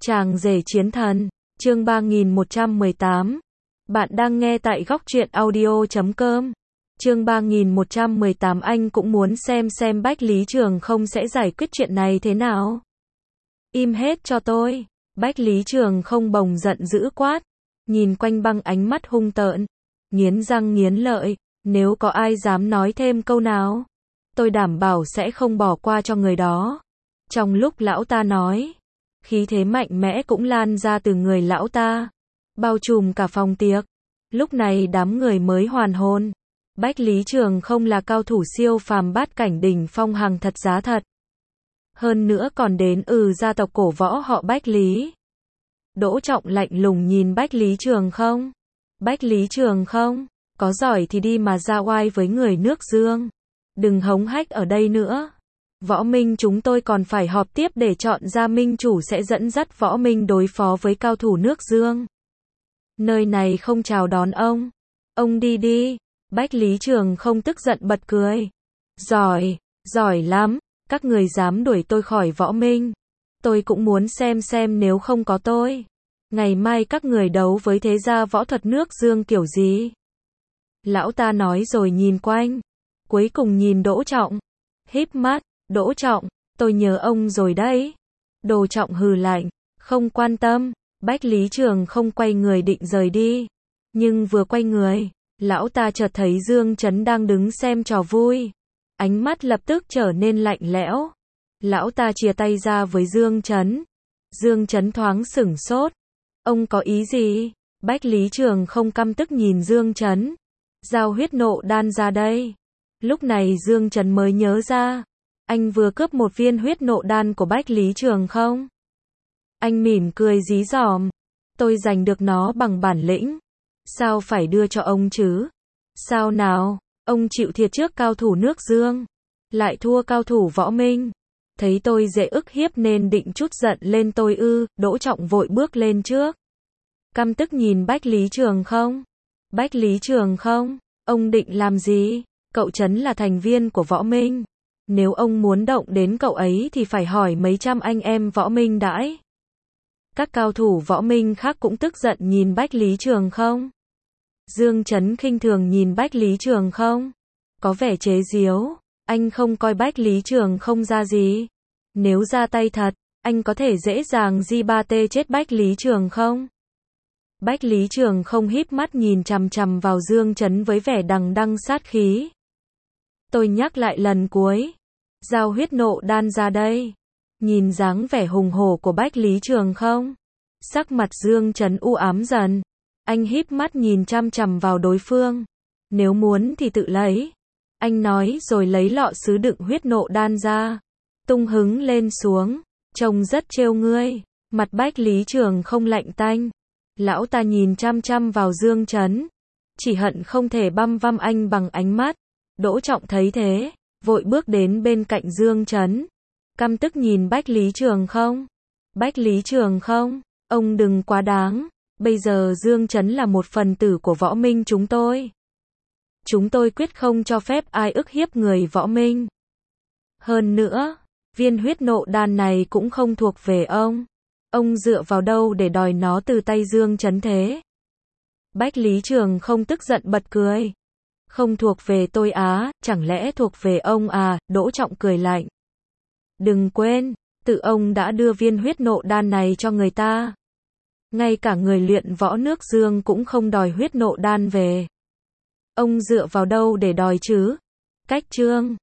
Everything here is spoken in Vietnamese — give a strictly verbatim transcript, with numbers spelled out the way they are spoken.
Chàng rể chiến thần, chương ba nghìn một trăm mười tám. Bạn đang nghe tại góc truyện audio chấm com. Chương ba nghìn một trăm mười tám. Anh cũng muốn xem xem Bách Lý Trường không sẽ giải quyết chuyện này thế nào. Im hết cho tôi. Bách Lý Trường không bồng giận dữ quát. Nhìn quanh băng ánh mắt hung tợn. Nghiến răng nghiến lợi. Nếu có ai dám nói thêm câu nào, tôi đảm bảo sẽ không bỏ qua cho người đó. Trong lúc lão ta nói, khí thế mạnh mẽ cũng lan ra từ người lão ta, bao trùm cả phòng tiệc. Lúc này đám người mới hoàn hồn. Bách Lý Trường không là cao thủ siêu phàm bát cảnh đỉnh phong hàng thật giá thật. Hơn nữa còn đến ừ gia tộc cổ võ họ Bách Lý. Đỗ Trọng lạnh lùng nhìn Bách Lý Trường không. Bách Lý Trường không, có giỏi thì đi mà ra oai với người nước Dương. Đừng hống hách ở đây nữa. Võ Minh chúng tôi còn phải họp tiếp để chọn ra minh chủ sẽ dẫn dắt Võ Minh đối phó với cao thủ nước Dương. Nơi này không chào đón ông. Ông đi đi. Bách Lý Trường không tức giận bật cười. Giỏi, giỏi lắm. Các người dám đuổi tôi khỏi Võ Minh. Tôi cũng muốn xem xem nếu không có tôi, ngày mai các người đấu với thế gia võ thuật nước Dương kiểu gì. Lão ta nói rồi nhìn quanh. Cuối cùng nhìn Đỗ Trọng. Híp mắt. Đỗ Trọng, tôi nhớ ông rồi đấy. Đồ Trọng hừ lạnh. Không quan tâm. Bách Lý Trường không quay người định rời đi. Nhưng vừa quay người, lão ta chợt thấy Dương Chấn đang đứng xem trò vui. Ánh mắt lập tức trở nên lạnh lẽo. Lão ta chìa tay ra với Dương Chấn. Dương Chấn thoáng sửng sốt. Ông có ý gì? Bách Lý Trường không căm tức nhìn Dương Chấn. Giao huyết nộ đan ra đây. Lúc này Dương Chấn mới nhớ ra. Anh vừa cướp một viên huyết nộ đan của Bách Lý Trường không. Anh mỉm cười dí dỏm. Tôi giành được nó bằng bản lĩnh. Sao phải đưa cho ông chứ? Sao nào? Ông chịu thiệt trước cao thủ nước Dương, lại thua cao thủ Võ Minh. Thấy tôi dễ ức hiếp nên định trút giận lên tôi ư? Đỗ Trọng vội bước lên trước. Căm tức nhìn Bách Lý Trường không. Bách Lý Trường không, ông định làm gì? Cậu Trấn là thành viên của Võ Minh. Nếu ông muốn động đến cậu ấy thì phải hỏi mấy trăm anh em Võ Minh đãi. Các cao thủ Võ Minh khác cũng tức giận nhìn Bách Lý Trường không. Dương Chấn khinh thường nhìn Bách Lý Trường không. Có vẻ chế giễu. Anh không coi Bách Lý Trường không ra gì. Nếu ra tay thật, anh có thể dễ dàng gi ba tê chết Bách Lý Trường không. Bách Lý Trường không híp mắt nhìn chằm chằm vào Dương Chấn với vẻ đằng đằng sát khí. Tôi nhắc lại lần cuối. Giao huyết nộ đan ra đây. Nhìn dáng vẻ hùng hổ của Bách Lý Trường không. Sắc mặt Dương Chấn u ám dần. Anh híp mắt nhìn chằm chằm vào đối phương. Nếu muốn thì tự lấy. Anh nói rồi lấy lọ sứ đựng huyết nộ đan ra. Tung hứng lên xuống. Trông rất trêu ngươi. Mặt Bách Lý Trường không lạnh tanh. Lão ta nhìn chăm chăm vào Dương Chấn. Chỉ hận không thể băm văm anh bằng ánh mắt. Đỗ Trọng thấy thế, vội bước đến bên cạnh Dương Chấn. Căm tức nhìn Bách Lý Trường không. Bách Lý Trường không, ông đừng quá đáng. Bây giờ Dương Chấn là một phần tử của Võ Minh chúng tôi. Chúng tôi quyết không cho phép ai ức hiếp người Võ Minh. Hơn nữa, viên huyết nộ đan này cũng không thuộc về ông. Ông dựa vào đâu để đòi nó từ tay Dương Chấn thế? Bách Lý Trường không tức giận bật cười. Không thuộc về tôi á, chẳng lẽ thuộc về ông à? Đỗ Trọng cười lạnh. Đừng quên, tự ông đã đưa viên huyết nộ đan này cho người ta. Ngay cả người luyện võ nước Dương cũng không đòi huyết nộ đan về. Ông dựa vào đâu để đòi chứ? Cách trương,